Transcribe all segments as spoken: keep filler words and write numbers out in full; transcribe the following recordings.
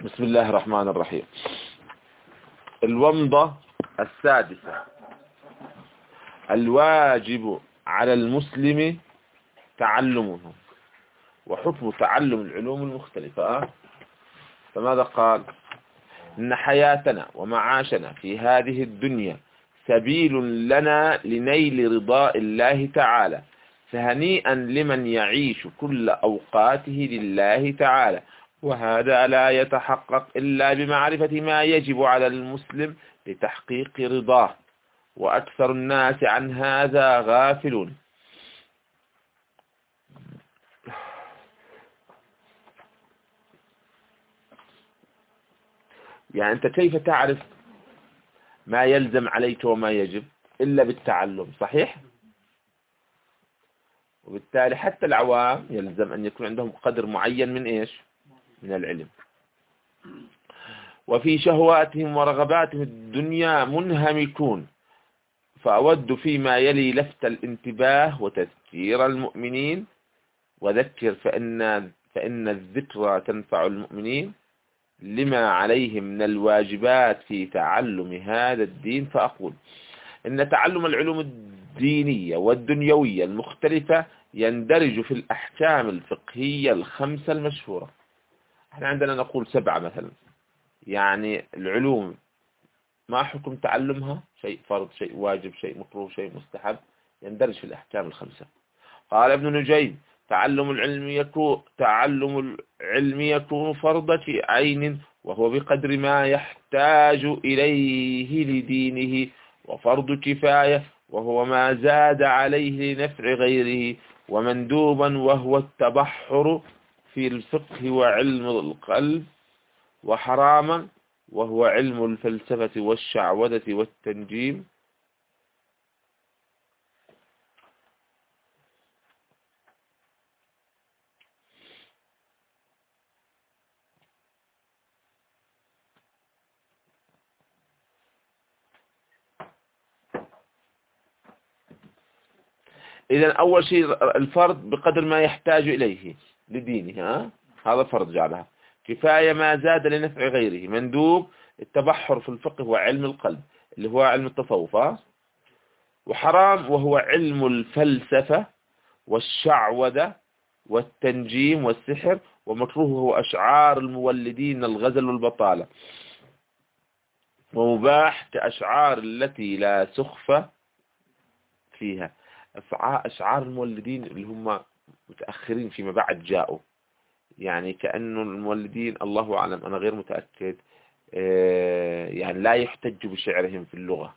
بسم الله الرحمن الرحيم. الومضة السادسة: الواجب على المسلم تعلمه وحكم تعلم العلوم المختلفة. فماذا قال؟ إن حياتنا ومعاشنا في هذه الدنيا سبيل لنا لنيل رضاء الله تعالى، فهنيئا لمن يعيش كل أوقاته لله تعالى، وهذا لا يتحقق إلا بمعرفة ما يجب على المسلم لتحقيق رضاه، وأكثر الناس عن هذا غافلون. يعني أنت كيف تعرف ما يلزم عليك وما يجب إلا بالتعلم، صحيح؟ وبالتالي حتى العوام يلزم أن يكون عندهم قدر معين من إيش؟ من العلم. وفي شهواتهم ورغباتهم الدنيا منهمكون، فأود فيما يلي لفت الانتباه وتذكير المؤمنين، وذكر فإن, فإن الذكرى تنفع المؤمنين لما عليهم من الواجبات في تعلم هذا الدين. فأقول إن تعلم العلوم الدينية والدنيوية المختلفة يندرج في الأحكام الفقهية الخمسة المشهورة. احنا عندنا نقول سبعة مثلا، يعني العلوم ما حكم تعلمها؟ شيء فرض، شيء واجب، شيء مكروه، شيء مستحب، يندرج في الأحكام الخمسة. قال ابن نجيم: تعلم العلم يكون تعلم العلم يكون فرض عين وهو بقدر ما يحتاج إليه لدينه، وفرض كفاية وهو ما زاد عليه لنفع غيره، ومندوبا وهو التبحر في الفقه وعلم القلب، وحراما وهو علم الفلسفة والشعوذة والتنجيم. إذن أول شيء الفرض بقدر ما يحتاج إليه لدينه، ها؟ هذا فرض جعلها. كفاية ما زاد لنفع غيره. مندوب التبحر في الفقه وعلم القلب اللي هو علم التصوف. وحرام وهو علم الفلسفة والشعوذة والتنجيم والسحر. ومكروه هو أشعار المولدين الغزل والبطالة. ومباح كأشعار التي لا سخف فيها. أشعار المولدين اللي هم متأخرين فيما بعد جاءوا، يعني كأنه المولدين الله أعلم، أنا غير متأكد، يعني لا يحتج بشعرهم في اللغة،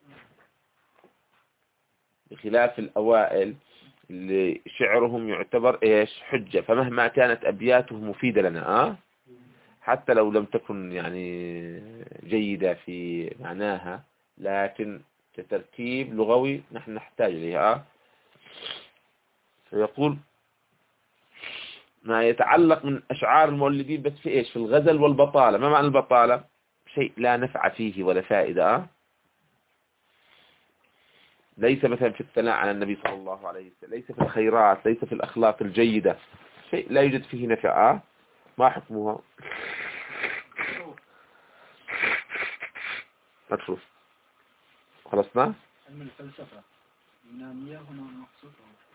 بخلاف الأوائل اللي شعرهم يعتبر إيش؟ حجة. فمهما كانت أبياتهم مفيدة لنا، أه؟ حتى لو لم تكن يعني جيدة في معناها، لكن كتركيب لغوي نحن نحتاج إليها. أه؟ فيقول ما يتعلق من أشعار المولدين بس في إيش؟ في الغزل والبطالة. ما معنى البطالة؟ شيء لا نفع فيه ولا فائدة. أه؟ ليس مثلا في الثناء على النبي صلى الله عليه وسلم، ليس في الخيرات، ليس في الأخلاق الجيدة، شيء لا يوجد فيه نفع. أه؟ ما حكمها؟ مكروه. خلصنا؟ علم الفلسفة يونانية هنا مقصودة،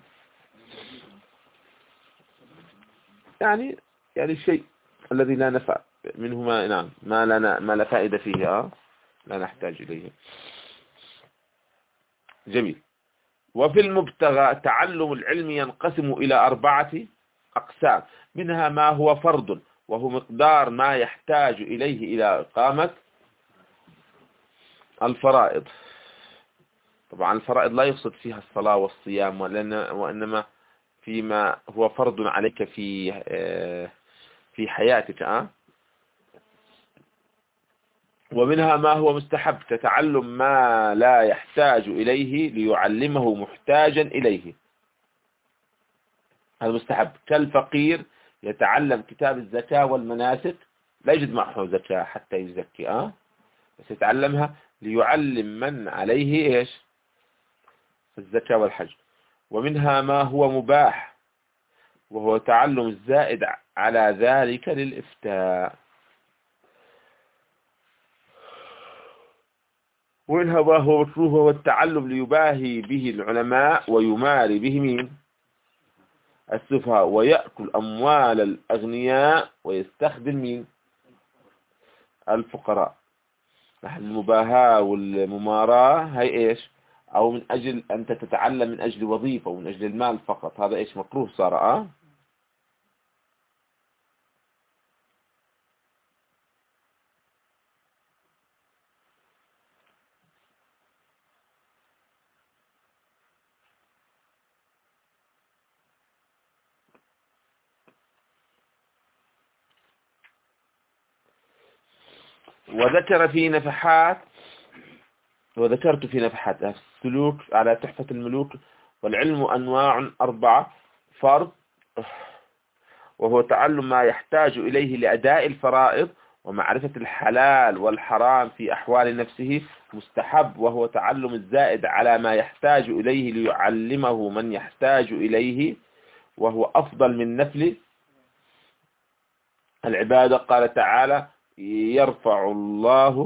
يعني يعني الشيء الذي لا نفع منه، ما نعم ما لا ما لا فائدة فيه، أه؟ لا نحتاج إليه. جميل. وفي المبتغى تعلم العلم ينقسم إلى أربعة أقسام، منها ما هو فرض وهو مقدار ما يحتاج إليه إلى إقامة الفرائض. طبعا الفرائض لا يقصد فيها الصلاة والصيام، وإنما فيما هو فرض عليك في في حياتك. أه؟ ومنها ما هو مستحب كتعلم ما لا يحتاج إليه ليعلمه محتاجا إليه، هذا مستحب. كالفقير يتعلم كتاب الزكاة والمناسك، لا يجد معه زكاة حتى يزكي، أه؟ بس يتعلمها ليعلم من عليه إيش؟ الزكاة والحج. ومنها ما هو مباح وهو تعلم الزائد على ذلك للإفتاء. وإنها وهو مكروه هو التعلم ليباهي به العلماء ويماري به مين؟ السفهاء، ويأكل أموال الأغنياء ويستخدم مين؟ الفقراء. المباهاة والمماراة هي إيش؟ أو من أجل أنت تتعلم من أجل وظيفة ومن أجل المال فقط، هذا إيش مكروه صار. أه وذكر في نفحات وذكرت في نفحات السلوك على تحفة الملوك: والعلم أنواع أربعة: فرض، وهو تعلم ما يحتاج إليه لأداء الفرائض ومعرفة الحلال والحرام في أحوال نفسه. مستحب، وهو تعلم الزائد على ما يحتاج إليه ليعلمه من يحتاج إليه، وهو أفضل من نفل العبادة. قال تعالى: يرفع الله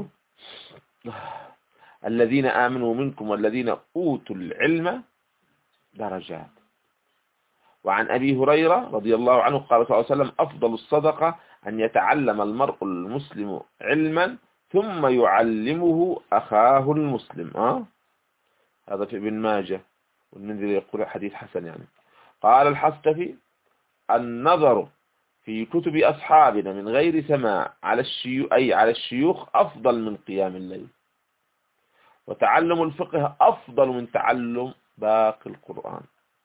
الذين آمنوا منكم والذين أوتوا العلم درجات. وعن أبي هريرة رضي الله عنه قال صلى الله عليه وسلم: أفضل الصدقة أن يتعلم المرء المسلم علما ثم يعلمه أخاه المسلم. أه؟ هذا في ابن ماجه، والمنذري يقول حديث حسن يعني. قال الحصتفي: النظر في كتب أصحابنا من غير سماع على الشيوخ أي على الشيوخ أفضل من قيام الليل. وتعلم الفقه أفضل من تعلم باقي القرآن.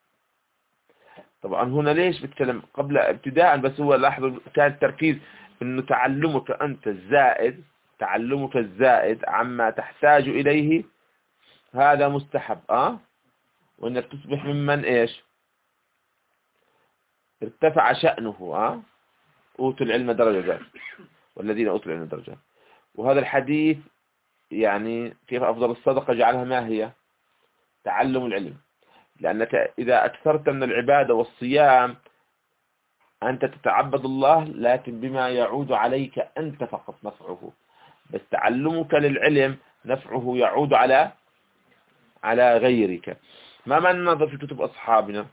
طبعا هنا ليش بتكلم قبل ابتداء، بس هو لاحظوا كان التركيز انه تعلمك انت الزائد تعلمك الزائد عما تحتاج اليه هذا مستحب. اه وانك تصبح ممن ايش ارتفع شأنه. اه اوتوا العلم درجات والذين اوتوا العلم درجات. وهذا الحديث يعني كيف افضل الصدقة جعلها ما هي؟ تعلم العلم، لانك اذا اكثرت من العبادة والصيام أنت تتعبد الله لكن بما يعود عليك أنت فقط نفعه، بس تعلمك للعلم نفعه يعود على على غيرك. ما معنى النظر في كتب أصحابنا؟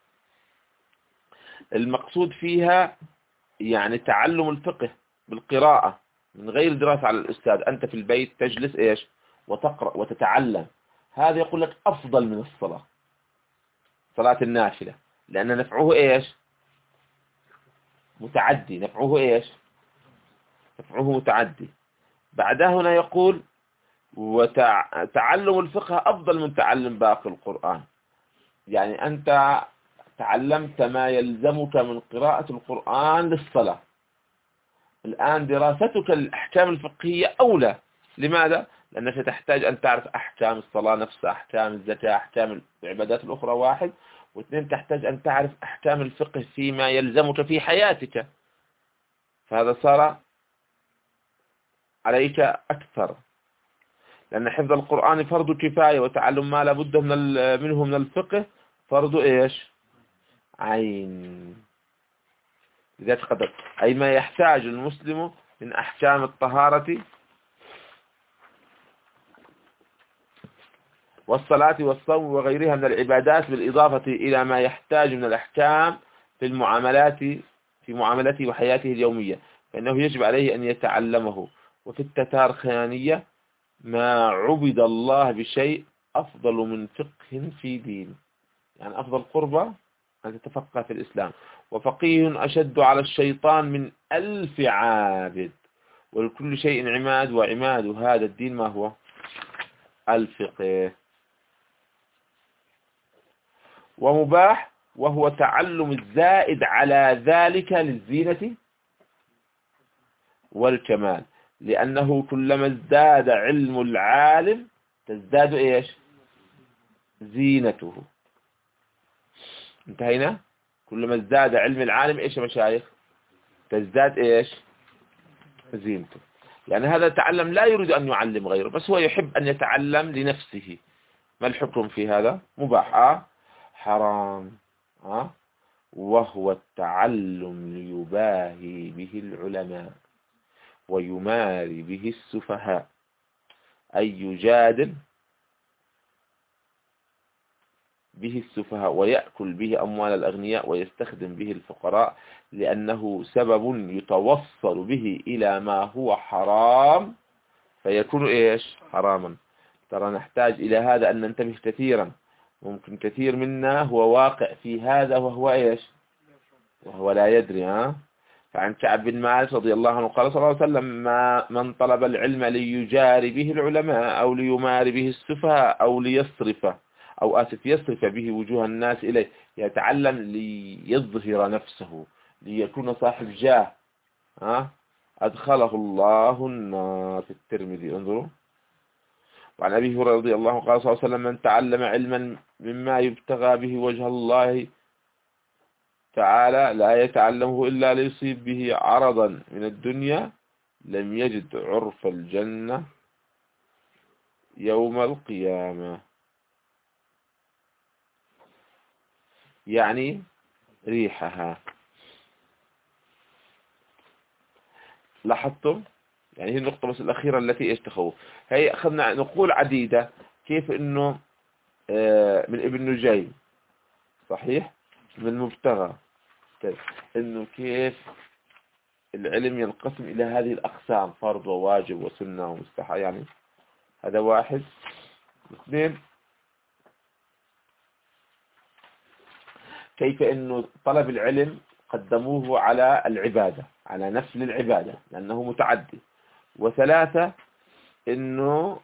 المقصود فيها يعني تعلم الفقه بالقراءة من غير دراسة على الأستاذ. أنت في البيت تجلس إيش وتقرأ وتتعلم. هذا يقول لك أفضل من الصلاة، صلاة النافلة، لأن نفعه إيش متعدي. نفعه إيش نفعه متعدي. بعدها هنا يقول: وتعلم الفقه أفضل من تعلم باقي القرآن. يعني أنت تعلمت ما يلزمك من قراءة القرآن للصلاة، الآن دراستك للأحكام الفقهية أولى. لماذا؟ لأنك تحتاج أن تعرف أحكام الصلاة نفسها، أحكام الزكاة، أحكام العبادات الأخرى واحد، واثنين تحتاج أن تعرف أحكام الفقه فيما يلزمك في حياتك، فهذا صار عليك أكثر. لأن حفظ القرآن فرض كفاية، وتعلم ما لابد من منه من الفقه فرض إيش عين. لذلك قدر أي ما يحتاج المسلم من أحكام الطهارة والصلاة والصوم وغيرها من العبادات، بالإضافة إلى ما يحتاج من الأحكام في المعاملات في معاملته وحياته اليومية، فإنه يجب عليه أن يتعلمه. وفي التتار خيانية: ما عبد الله بشيء أفضل من فقه في دين. يعني أفضل قربة أن تتفقه في الإسلام. وفقيه أشد على الشيطان من ألف عابد، ولكل شيء عماد، وعماد هذا الدين ما هو؟ الفقه. ومباح، وهو تعلم الزائد على ذلك للزينة والكمال، لأنه كلما ازداد علم العالم تزداد إيش زينته. انتهينا. كلما ازداد علم العالم إيش يا مشايخ؟ تزداد إيش زينته. يعني هذا تعلم لا يريد أن يعلم غيره، بس هو يحب أن يتعلم لنفسه. ما الحكم في هذا؟ مباح. آه حرام. آه وهو التعلم ليباهي به العلماء ويماري به السفهاء. أي يجادل به السفهاء ويأكل به أموال الأغنياء ويستخدم به الفقراء، لأنه سبب يتوصل به إلى ما هو حرام فيكون إيش حراما. ترى نحتاج إلى هذا أن ننتبه كثيرا. ممكن كثير منا هو واقع في هذا وهو إيش وهو لا يدري. ها فعن كعب بن مالك رضي الله عنه قال صلى الله عليه وسلم: ما من طلب العلم ليجاري به العلماء أو ليماري به السفهاء أو ليصرفه أو آسف يصرف به وجوه الناس إليه، يتعلم ليظهر نفسه ليكون صاحب جاه، ها أدخله الله النار. في الترمذي انظروا. وعن أبي هريرة رضي الله عنه قال صلى الله عليه وسلم: من تعلم علما مما يبتغى به وجه الله تعالى لا يتعلمه إلا ليصيب به عرضا من الدنيا لم يجد عرف الجنة يوم القيامة. يعني ريحها. لاحظتم؟ يعني هي النقطة بس الأخيرة التي ايش تخوف. هي أخذنا نقول عديدة كيف إنه من ابن نجيم صحيح من مبتغى، إنه كيف العلم ينقسم إلى هذه الأقسام: فرض وواجب وسنة ومستحب. يعني هذا واحد. اثنين، كيف إنه طلب العلم قدموه على العبادة، على نفل العبادة لأنه متعدي. وثلاثة، إنه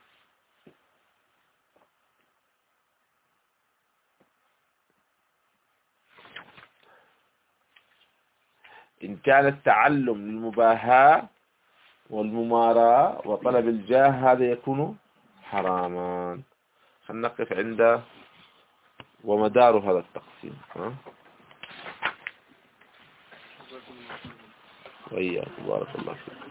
إن كان التعلم للمباهاة والمماراة وطلب الجاه هذا يكون حراما. خلينا نقف عند ومدار هذا التقسيم. ها وإياك بارك الله فيك.